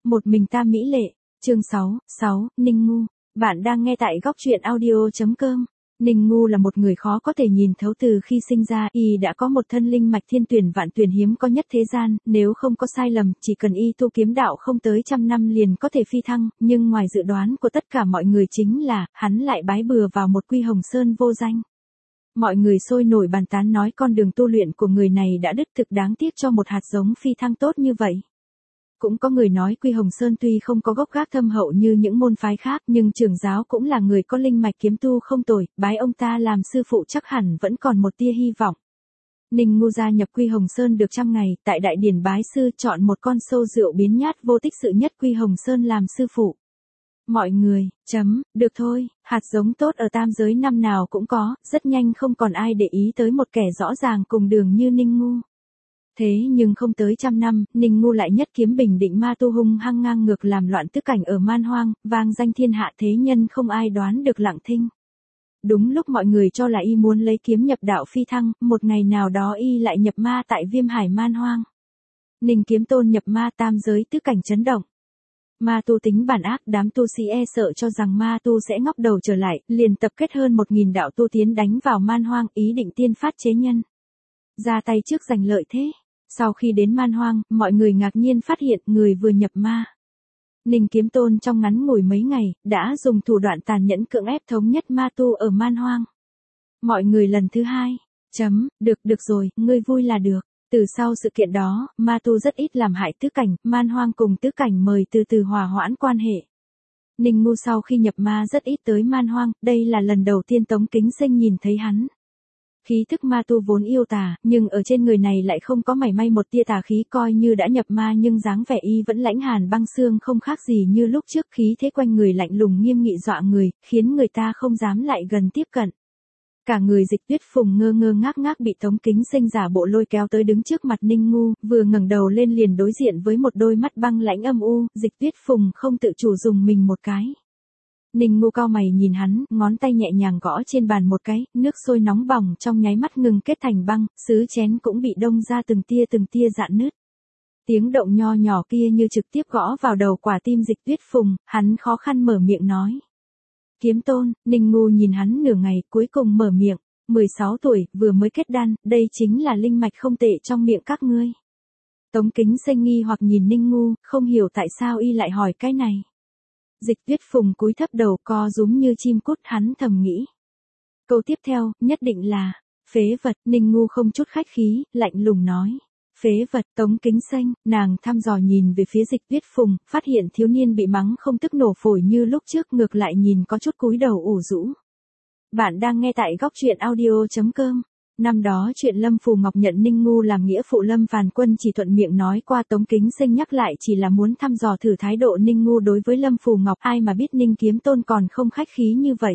Một mình ta mỹ lệ, chương 6, Ninh Ngu. Bạn đang nghe tại góc truyện audio.com. Ninh Ngu là một người khó có thể nhìn thấu từ khi sinh ra, y đã có một thân linh mạch thiên tuyển vạn tuyển hiếm có nhất thế gian, nếu không có sai lầm, chỉ cần y tu kiếm đạo không tới 100 năm liền có thể phi thăng, nhưng ngoài dự đoán của tất cả mọi người chính là, hắn lại bái bừa vào một Quy Hồng Sơn vô danh. Mọi người sôi nổi bàn tán nói con đường tu luyện của người này đã đứt, thực đáng tiếc cho một hạt giống phi thăng tốt như vậy. Cũng có người nói Quy Hồng Sơn tuy không có gốc gác thâm hậu như những môn phái khác, nhưng trưởng giáo cũng là người có linh mạch kiếm tu không tồi, bái ông ta làm sư phụ chắc hẳn vẫn còn một tia hy vọng. Ninh Ngu gia nhập Quy Hồng Sơn được 100 ngày, tại đại điển bái sư chọn một con sâu rượu biến nhát vô tích sự nhất Quy Hồng Sơn làm sư phụ. Mọi người, được thôi, hạt giống tốt ở tam giới năm nào cũng có, rất nhanh không còn ai để ý tới một kẻ rõ ràng cùng đường như Ninh Ngu. Thế nhưng không tới 100 năm, Ninh Ngu lại nhất kiếm bình định ma tu hung hăng ngang ngược làm loạn tứ cảnh ở man hoang, vang danh thiên hạ thế nhân không ai đoán được Lặng Thinh. Đúng lúc mọi người cho là y muốn lấy kiếm nhập đạo phi thăng, một ngày nào đó y lại nhập ma tại Viêm Hải man hoang. Ninh Kiếm Tôn nhập ma tam giới tứ cảnh chấn động. Ma tu tính bản ác, đám tu sĩ e sợ cho rằng ma tu sẽ ngóc đầu trở lại, liền tập kết hơn 1000 đạo tu tiến đánh vào man hoang, ý định tiên phát chế nhân. Ra tay trước giành lợi thế. Sau khi đến man hoang, mọi người ngạc nhiên phát hiện người vừa nhập ma. Ninh Kiếm Tôn trong ngắn ngủi mấy ngày, đã dùng thủ đoạn tàn nhẫn cưỡng ép thống nhất ma tu ở man hoang. Mọi người lần thứ hai, được rồi, ngươi vui là được. Từ sau sự kiện đó, ma tu rất ít làm hại tứ cảnh, man hoang cùng tứ cảnh mời từ từ hòa hoãn quan hệ. Ninh Ngu sau khi nhập ma rất ít tới man hoang, đây là lần đầu tiên Tống Kính Sinh nhìn thấy hắn. Khí thức ma tu vốn yêu tà, nhưng ở trên người này lại không có mảy may một tia tà khí, coi như đã nhập ma nhưng dáng vẻ y vẫn lãnh hàn băng xương không khác gì như lúc trước, khí thế quanh người lạnh lùng nghiêm nghị dọa người, khiến người ta không dám lại gần tiếp cận. Cả người Dịch Tuyết Phùng ngơ ngơ ngác ngác bị Tống Kính Sinh giả bộ lôi kéo tới đứng trước mặt Ninh Ngu, vừa ngẩng đầu lên liền đối diện với một đôi mắt băng lãnh âm u, Dịch Tuyết Phùng không tự chủ dùng mình một cái. Ninh Ngu cau mày nhìn hắn, ngón tay nhẹ nhàng gõ trên bàn một cái, nước sôi nóng bỏng trong nháy mắt ngừng kết thành băng, sứ chén cũng bị đông ra từng tia rạn nứt. Tiếng động nho nhỏ kia như trực tiếp gõ vào đầu quả tim Dịch Tuyết Phùng, hắn khó khăn mở miệng nói. Kiếm Tôn. Ninh Ngu nhìn hắn nửa ngày, cuối cùng mở miệng, 16 tuổi, vừa mới kết đan, đây chính là linh mạch không tệ trong miệng các ngươi. Tống Kính Sinh nghi hoặc nhìn Ninh Ngu, không hiểu tại sao y lại hỏi cái này. Dịch Tuyết Phùng cúi thấp đầu co rúm như chim cút, hắn thầm nghĩ. Câu tiếp theo, nhất định là, phế vật. Ninh Ngu không chút khách khí, lạnh lùng nói. Phế vật. Tống Kính Sinh, nàng thăm dò nhìn về phía Dịch Tuyết Phùng, phát hiện thiếu niên bị mắng không tức nổ phổi như lúc trước, ngược lại nhìn có chút cúi đầu ủ rũ. Bạn đang nghe tại góc truyện audio.com. Năm đó chuyện Lâm Phù Ngọc nhận Ninh Ngu làm nghĩa phụ Lâm Phàn Quân chỉ thuận miệng nói qua, Tống Kính Sinh nhắc lại chỉ là muốn thăm dò thử thái độ Ninh Ngu đối với Lâm Phù Ngọc, ai mà biết Ninh Kiếm Tôn còn không khách khí như vậy.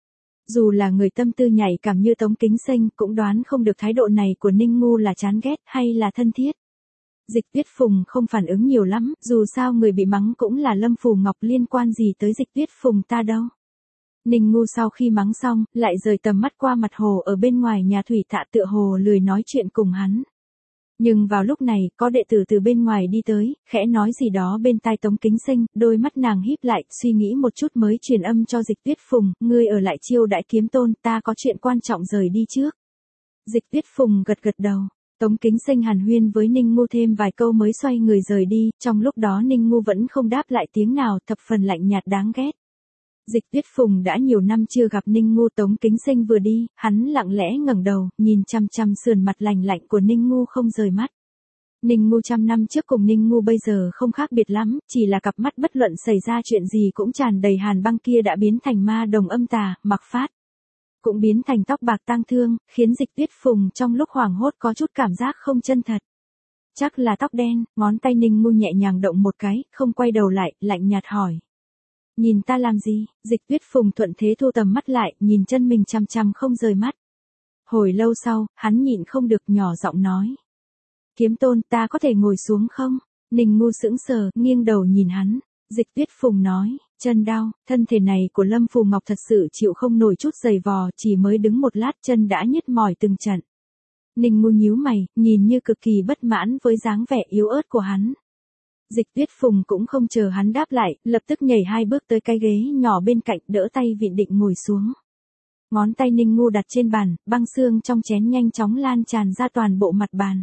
Dù là người tâm tư nhạy cảm như Tống Kính Sinh cũng đoán không được thái độ này của Ninh Ngu là chán ghét hay là thân thiết. Dịch Tuyết Phùng không phản ứng nhiều lắm, dù sao người bị mắng cũng là Lâm Phù Ngọc, liên quan gì tới Dịch Tuyết Phùng ta đâu. Ninh Ngu sau khi mắng xong, lại rời tầm mắt qua mặt hồ ở bên ngoài nhà thủy tạ, tựa hồ lười nói chuyện cùng hắn. Nhưng vào lúc này, có đệ tử từ bên ngoài đi tới, khẽ nói gì đó bên tai Tống Kính Sinh, đôi mắt nàng híp lại, suy nghĩ một chút mới truyền âm cho Dịch Tuyết Phùng, ngươi ở lại chiêu đãi Kiếm Tôn, ta có chuyện quan trọng rời đi trước. Dịch Tuyết Phùng gật gật đầu. Tống Kính Sinh hàn huyên với Ninh Ngu thêm vài câu mới xoay người rời đi, trong lúc đó Ninh Ngu vẫn không đáp lại tiếng nào, thập phần lạnh nhạt đáng ghét. Dịch Tuyết Phùng đã nhiều năm chưa gặp Ninh Ngu. Tống Kính Sinh vừa đi, hắn lặng lẽ ngẩng đầu, nhìn chăm chăm sườn mặt lành lạnh của Ninh Ngu không rời mắt. Ninh Ngu 100 năm trước cùng Ninh Ngu bây giờ không khác biệt lắm, chỉ là cặp mắt bất luận xảy ra chuyện gì cũng tràn đầy hàn băng kia đã biến thành ma đồng âm tà, mặc phát. Cũng biến thành tóc bạc tang thương, khiến Dịch Tuyết Phùng trong lúc hoảng hốt có chút cảm giác không chân thật. Chắc là tóc đen. Ngón tay Ninh Ngu nhẹ nhàng động một cái, không quay đầu lại, lạnh nhạt hỏi. Nhìn ta làm gì? Dịch Tuyết Phùng thuận thế thu tầm mắt lại, nhìn chân mình chăm chăm không rời mắt. Hồi lâu sau, hắn nhịn không được nhỏ giọng nói. Kiếm Tôn, ta có thể ngồi xuống không? Ninh Ngu sững sờ, nghiêng đầu nhìn hắn. Dịch Tuyết Phùng nói, chân đau, thân thể này của Lâm Phù Ngọc thật sự chịu không nổi chút giày vò, chỉ mới đứng một lát chân đã nhức mỏi từng trận. Ninh Ngu nhíu mày, nhìn như cực kỳ bất mãn với dáng vẻ yếu ớt của hắn. Dịch Tuyết Phùng cũng không chờ hắn đáp lại, lập tức nhảy 2 bước tới cái ghế nhỏ bên cạnh, đỡ tay vịn định ngồi xuống. Ngón tay Ninh Ngu đặt trên bàn, băng xương trong chén nhanh chóng lan tràn ra toàn bộ mặt bàn.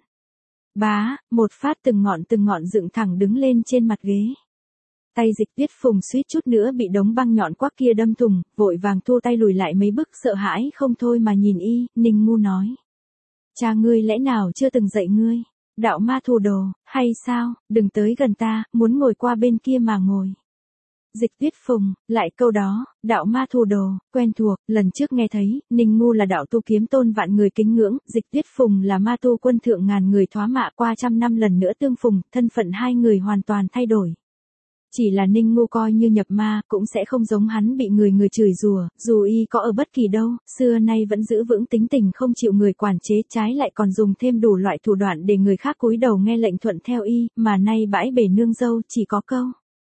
Bá, một phát từng ngọn dựng thẳng đứng lên trên mặt ghế. Tay Dịch Tuyết Phùng suýt chút nữa bị đống băng nhọn quắc kia đâm thủng, vội vàng thua tay lùi lại mấy bước, sợ hãi không thôi mà nhìn y. Ninh Ngu nói. Cha ngươi lẽ nào chưa từng dạy ngươi? Đạo ma thù đồ, hay sao? Đừng tới gần ta, muốn ngồi qua bên kia mà ngồi. Dịch Tuyết Phùng, lại câu đó, đạo ma thù đồ, quen thuộc, lần trước nghe thấy, Ninh Ngu là đạo tu kiếm tôn vạn người kính ngưỡng, Dịch Tuyết Phùng là ma tu quân thượng ngàn người thoá mạ, qua trăm năm lần nữa tương phùng, thân phận hai người hoàn toàn thay đổi. Chỉ là Ninh Ngu coi như nhập ma, cũng sẽ không giống hắn bị người chửi rủa, dù y có ở bất kỳ đâu, xưa nay vẫn giữ vững tính tình không chịu người quản chế, trái lại còn dùng thêm đủ loại thủ đoạn để người khác cúi đầu nghe lệnh thuận theo y, mà nay bãi bể nương dâu chỉ có câu.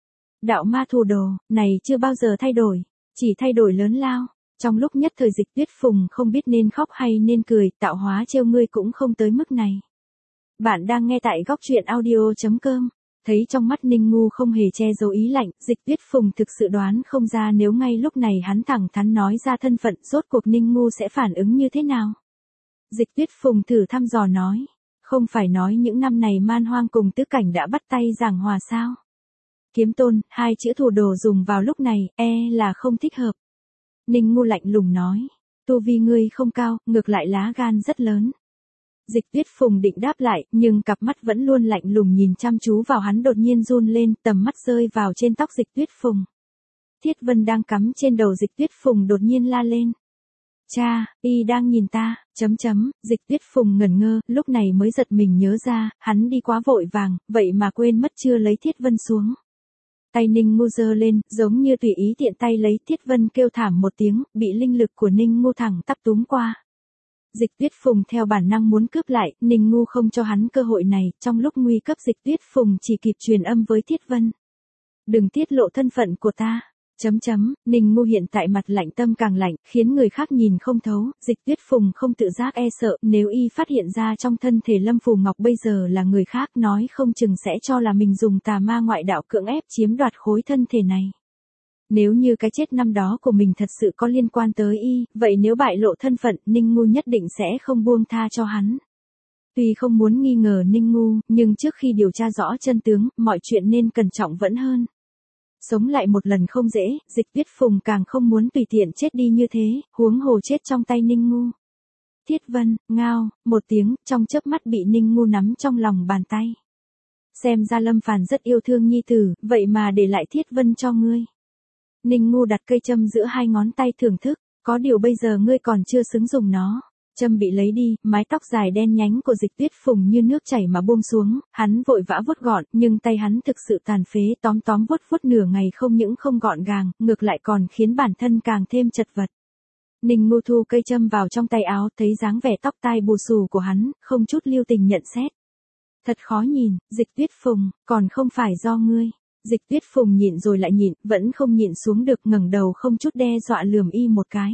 Đạo ma thù đồ, này chưa bao giờ thay đổi, chỉ thay đổi lớn lao. Trong lúc nhất thời Dịch Tuyết Phùng không biết nên khóc hay nên cười, tạo hóa trêu ngươi cũng không tới mức này. Bạn đang nghe tại góc truyện audio.com. Thấy trong mắt Ninh Ngu không hề che giấu ý lạnh, Dịch Tuyết Phùng thực sự đoán không ra nếu ngay lúc này hắn thẳng thắn nói ra thân phận, rốt cuộc Ninh Ngu sẽ phản ứng như thế nào. Dịch Tuyết Phùng thử thăm dò nói, không phải nói những năm này Man Hoang cùng Tứ Cảnh đã bắt tay giảng hòa sao? Kiếm tôn, 2 chữ thù đồ dùng vào lúc này, là không thích hợp. Ninh Ngu lạnh lùng nói, tu vi ngươi không cao, ngược lại lá gan rất lớn. Dịch Tuyết Phùng định đáp lại, nhưng cặp mắt vẫn luôn lạnh lùng nhìn chăm chú vào hắn, đột nhiên run lên, tầm mắt rơi vào trên tóc Dịch Tuyết Phùng. Thiết Vân đang cắm trên đầu Dịch Tuyết Phùng đột nhiên la lên. Cha, y đang nhìn ta, Dịch Tuyết Phùng ngẩn ngơ, lúc này mới giật mình nhớ ra, hắn đi quá vội vàng, vậy mà quên mất chưa lấy Thiết Vân xuống. Tay Ninh Ngu giơ lên, giống như tùy ý tiện tay lấy, Thiết Vân kêu thảm một tiếng, bị linh lực của Ninh Ngu thẳng tắp túm qua. Dịch Tuyết Phùng theo bản năng muốn cướp lại, Ninh Ngu không cho hắn cơ hội này, trong lúc nguy cấp Dịch Tuyết Phùng chỉ kịp truyền âm với Thiết Vân. Đừng tiết lộ thân phận của ta. Ninh Ngu hiện tại mặt lạnh tâm càng lạnh, khiến người khác nhìn không thấu, Dịch Tuyết Phùng không tự giác e sợ, nếu y phát hiện ra trong thân thể Lâm Phù Ngọc bây giờ là người khác, nói không chừng sẽ cho là mình dùng tà ma ngoại đạo cưỡng ép chiếm đoạt khối thân thể này. Nếu như cái chết năm đó của mình thật sự có liên quan tới y, vậy nếu bại lộ thân phận, Ninh Ngu nhất định sẽ không buông tha cho hắn. Tuy không muốn nghi ngờ Ninh Ngu, nhưng trước khi điều tra rõ chân tướng, mọi chuyện nên cẩn trọng vẫn hơn. Sống lại một lần không dễ, Dịch Tuyết Phùng càng không muốn tùy tiện chết đi như thế, huống hồ chết trong tay Ninh Ngu. Thiết Vân, ngao, một tiếng, trong chớp mắt bị Ninh Ngu nắm trong lòng bàn tay. Xem ra Lâm Phàn rất yêu thương nhi tử, vậy mà để lại Thiết Vân cho ngươi. Ninh Ngu đặt cây châm giữa 2 ngón tay thưởng thức, có điều bây giờ ngươi còn chưa xứng dùng nó. Châm bị lấy đi, mái tóc dài đen nhánh của Dịch Tuyết Phùng như nước chảy mà buông xuống, hắn vội vã vuốt gọn, nhưng tay hắn thực sự tàn phế, tóm vuốt nửa ngày không những không gọn gàng, ngược lại còn khiến bản thân càng thêm chật vật. Ninh Ngu thu cây châm vào trong tay áo, thấy dáng vẻ tóc tai bù xù của hắn, không chút lưu tình nhận xét. Thật khó nhìn, Dịch Tuyết Phùng, còn không phải do ngươi. Dịch Tuyết Phùng nhịn rồi lại nhịn, vẫn không nhịn xuống được, ngẩng đầu không chút đe dọa lườm y một cái.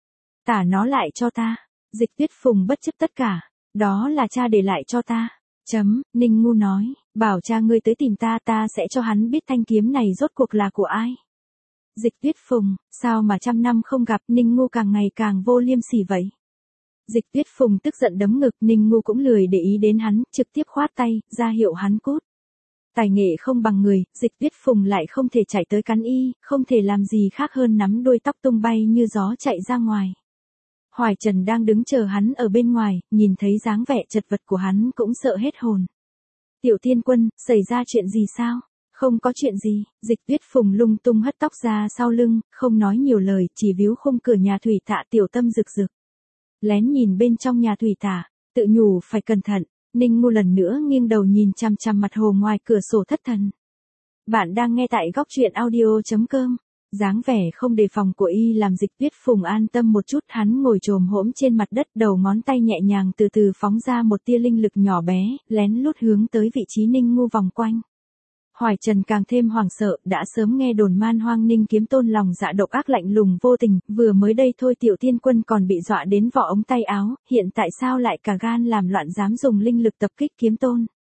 Tả nó lại cho ta. Dịch Tuyết Phùng bất chấp tất cả. Đó là cha để lại cho ta. Ninh Ngu nói, bảo cha ngươi tới tìm ta, ta sẽ cho hắn biết thanh kiếm này rốt cuộc là của ai. Dịch Tuyết Phùng, sao mà trăm năm không gặp, Ninh Ngu càng ngày càng vô liêm sỉ vậy. Dịch Tuyết Phùng tức giận đấm ngực, Ninh Ngu cũng lười để ý đến hắn, trực tiếp khoát tay, ra hiệu hắn cút. Tài nghệ không bằng người, Dịch Tuyết Phùng lại không thể chạy tới cắn y, không thể làm gì khác hơn nắm đuôi tóc tung bay như gió chạy ra ngoài. Hoài Trần đang đứng chờ hắn ở bên ngoài, nhìn thấy dáng vẻ chật vật của hắn cũng sợ hết hồn. Tiểu Thiên Quân, xảy ra chuyện gì sao? Không có chuyện gì, Dịch Tuyết Phùng lung tung hất tóc ra sau lưng, không nói nhiều lời, chỉ víu khung cửa nhà thủy tạ tiểu tâm rực rực. Lén nhìn bên trong nhà thủy tạ, tự nhủ phải cẩn thận. Ninh Ngu lần nữa nghiêng đầu nhìn chằm chằm mặt hồ ngoài cửa sổ thất thần. Bạn đang nghe tại góc truyện audio.com. Dáng vẻ không đề phòng của y làm Dịch Tuyết Phùng an tâm một chút, hắn ngồi chồm hổm trên mặt đất, đầu ngón tay nhẹ nhàng từ từ phóng ra một tia linh lực nhỏ bé, lén lút hướng tới vị trí Ninh Ngu vòng quanh. Hoài Trần càng thêm hoảng sợ, đã sớm nghe đồn Man Hoang Ninh kiếm tôn lòng dạ độc ác lạnh lùng vô tình, vừa mới đây thôi Tiểu Thiên Quân còn bị dọa đến vỏ ống tay áo, hiện tại sao lại cả gan làm loạn dám dùng linh lực tập kích kiếm tôn.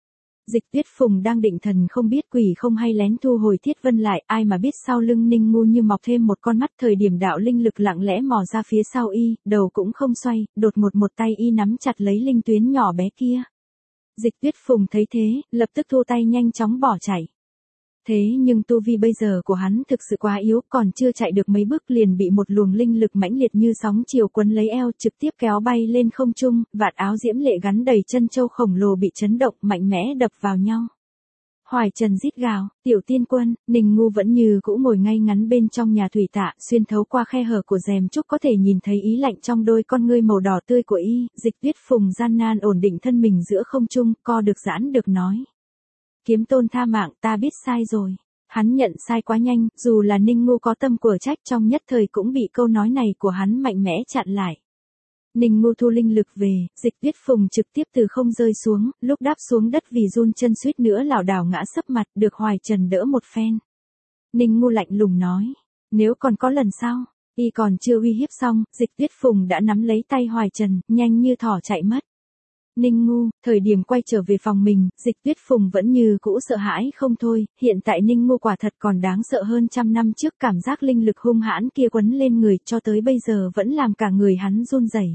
Dịch Tuyết Phùng đang định thần không biết quỷ không hay lén thu hồi Thiết Vân lại, ai mà biết sau lưng Ninh Ngu như mọc thêm một con mắt, thời điểm đạo linh lực lặng lẽ mò ra phía sau y, đầu cũng không xoay, đột ngột một tay y nắm chặt lấy linh tuyến nhỏ bé kia. Dịch Tuyết Phùng thấy thế, lập tức thu tay nhanh chóng bỏ chạy. Thế nhưng tu vi bây giờ của hắn thực sự quá yếu, còn chưa chạy được mấy bước liền bị một luồng linh lực mãnh liệt như sóng chiều quấn lấy eo, trực tiếp kéo bay lên không trung, vạt áo diễm lệ gắn đầy chân châu khổng lồ bị chấn động mạnh mẽ đập vào nhau. Hoài Trần rít gào, Tiểu Tiên Quân. Ninh Ngu vẫn như cũ ngồi ngay ngắn bên trong nhà thủy tạ, xuyên thấu qua khe hở của rèm trúc có thể nhìn thấy ý lạnh trong đôi con ngươi màu đỏ tươi của y. Dịch Tuyết Phùng gian nan ổn định thân mình giữa không trung, co được giãn được nói. Kiếm Tôn tha mạng, ta biết sai rồi. Hắn nhận sai quá nhanh, dù là Ninh Ngu có tâm của trách trong nhất thời cũng bị câu nói này của hắn mạnh mẽ chặn lại. Ninh Ngu thu linh lực về, Dịch Tuyết Phùng trực tiếp từ không rơi xuống, lúc đáp xuống đất vì run chân suýt nữa lảo đảo ngã sấp mặt, được Hoài Trần đỡ một phen. Ninh Ngu lạnh lùng nói, nếu còn có lần sau, y còn chưa uy hiếp xong, Dịch Tuyết Phùng đã nắm lấy tay Hoài Trần, nhanh như thỏ chạy mất. Ninh Ngu, thời điểm quay trở về phòng mình, Dịch Tuyết Phùng vẫn như cũ sợ hãi không thôi, hiện tại Ninh Ngu quả thật còn đáng sợ hơn 100 năm trước, cảm giác linh lực hung hãn kia quấn lên người cho tới bây giờ vẫn làm cả người hắn run rẩy.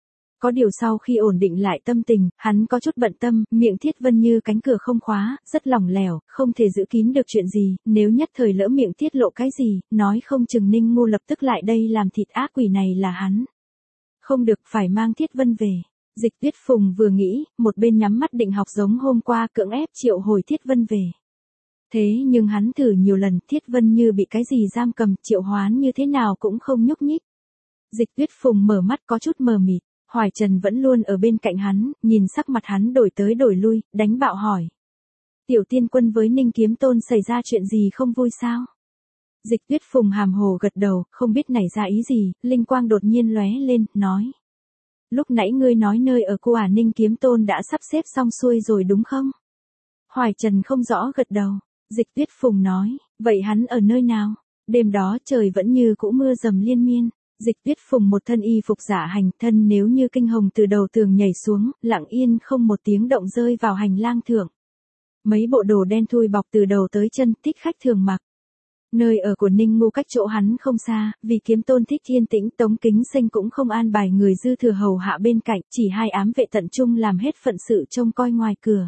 Có điều sau khi ổn định lại tâm tình, hắn có chút bận tâm, miệng Thiết Vân như cánh cửa không khóa, rất lỏng lẻo, không thể giữ kín được chuyện gì, nếu nhất thời lỡ miệng tiết lộ cái gì, nói không chừng Ninh Ngu lập tức lại đây làm thịt ác quỷ này là hắn. Không được, phải mang Thiết Vân về. Dịch Tuyết Phùng vừa nghĩ, một bên nhắm mắt định học giống hôm qua, cưỡng ép triệu hồi Thiết Vân về. Thế nhưng hắn thử nhiều lần, Thiết Vân như bị cái gì giam cầm, triệu hoán như thế nào cũng không nhúc nhích. Dịch Tuyết Phùng mở mắt có chút mờ mịt, Hoài Trần vẫn luôn ở bên cạnh hắn, nhìn sắc mặt hắn đổi tới đổi lui, đánh bạo hỏi. Tiểu Tiên Quân với Ninh Kiếm Tôn xảy ra chuyện gì không vui sao? Dịch Tuyết Phùng hàm hồ gật đầu, không biết nảy ra ý gì, linh quang đột nhiên lóe lên, nói. Lúc nãy ngươi nói nơi ở của Ninh Kiếm Tôn đã sắp xếp xong xuôi rồi đúng không? Hoài Trần không rõ gật đầu. Dịch Tuyết Phùng nói, vậy hắn ở nơi nào? Đêm đó trời vẫn như cũ mưa dầm liên miên. Dịch Tuyết Phùng một thân y phục giả hành, thân nếu như kinh hồng từ đầu tường nhảy xuống, lặng yên không một tiếng động rơi vào hành lang thượng. Mấy bộ đồ đen thui bọc từ đầu tới chân, thích khách thường mặc. Nơi ở của Ninh Ngu cách chỗ hắn không xa, vì Kiếm Tôn thích yên tĩnh, Tống Kính Sinh cũng không an bài người dư thừa hầu hạ bên cạnh, chỉ hai ám vệ tận trung làm hết phận sự trông coi ngoài cửa.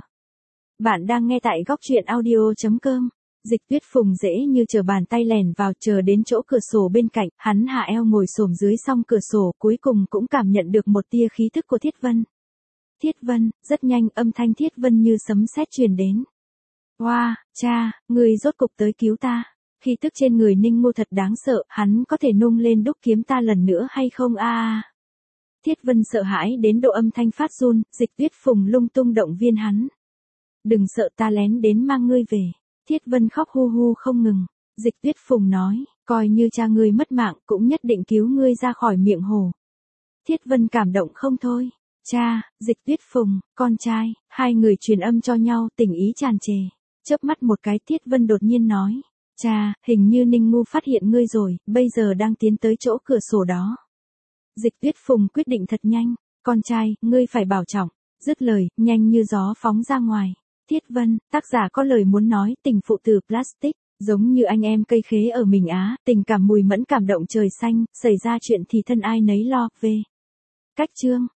Bạn đang nghe tại góc truyện audio.com. Dịch Tuyết Phùng dễ như chờ bàn tay lèn vào, chờ đến chỗ cửa sổ bên cạnh, hắn hạ eo ngồi xổm dưới song cửa sổ, cuối cùng cũng cảm nhận được một tia khí thức của Thiết Vân. Thiết Vân, rất nhanh âm thanh Thiết Vân như sấm sét truyền đến. Wow, cha, người rốt cục tới cứu ta. Khí tức trên người Ninh Ngu thật đáng sợ, hắn có thể nung lên đúc kiếm ta lần nữa hay không a? Thiết Vân sợ hãi đến độ âm thanh phát run, Dịch Tuyết Phùng lung tung động viên hắn. Đừng sợ, ta lén đến mang ngươi về. Thiết Vân khóc hu hu không ngừng. Dịch Tuyết Phùng nói, coi như cha ngươi mất mạng cũng nhất định cứu ngươi ra khỏi miệng hồ. Thiết Vân cảm động không thôi. Cha, Dịch Tuyết Phùng, con trai, hai người truyền âm cho nhau, tình ý tràn trề. Chớp mắt một cái, Thiết Vân đột nhiên nói. Cha, hình như Ninh Ngu phát hiện ngươi rồi, bây giờ đang tiến tới chỗ cửa sổ đó. Dịch Tuyết Phùng quyết định thật nhanh. Con trai, ngươi phải bảo trọng. Dứt lời, nhanh như gió phóng ra ngoài. Thiết Vân, tác giả có lời muốn nói, tình phụ tử plastic, giống như anh em cây khế ở mình Á, tình cảm mùi mẫn cảm động trời xanh, xảy ra chuyện thì thân ai nấy lo, về. Cách chương.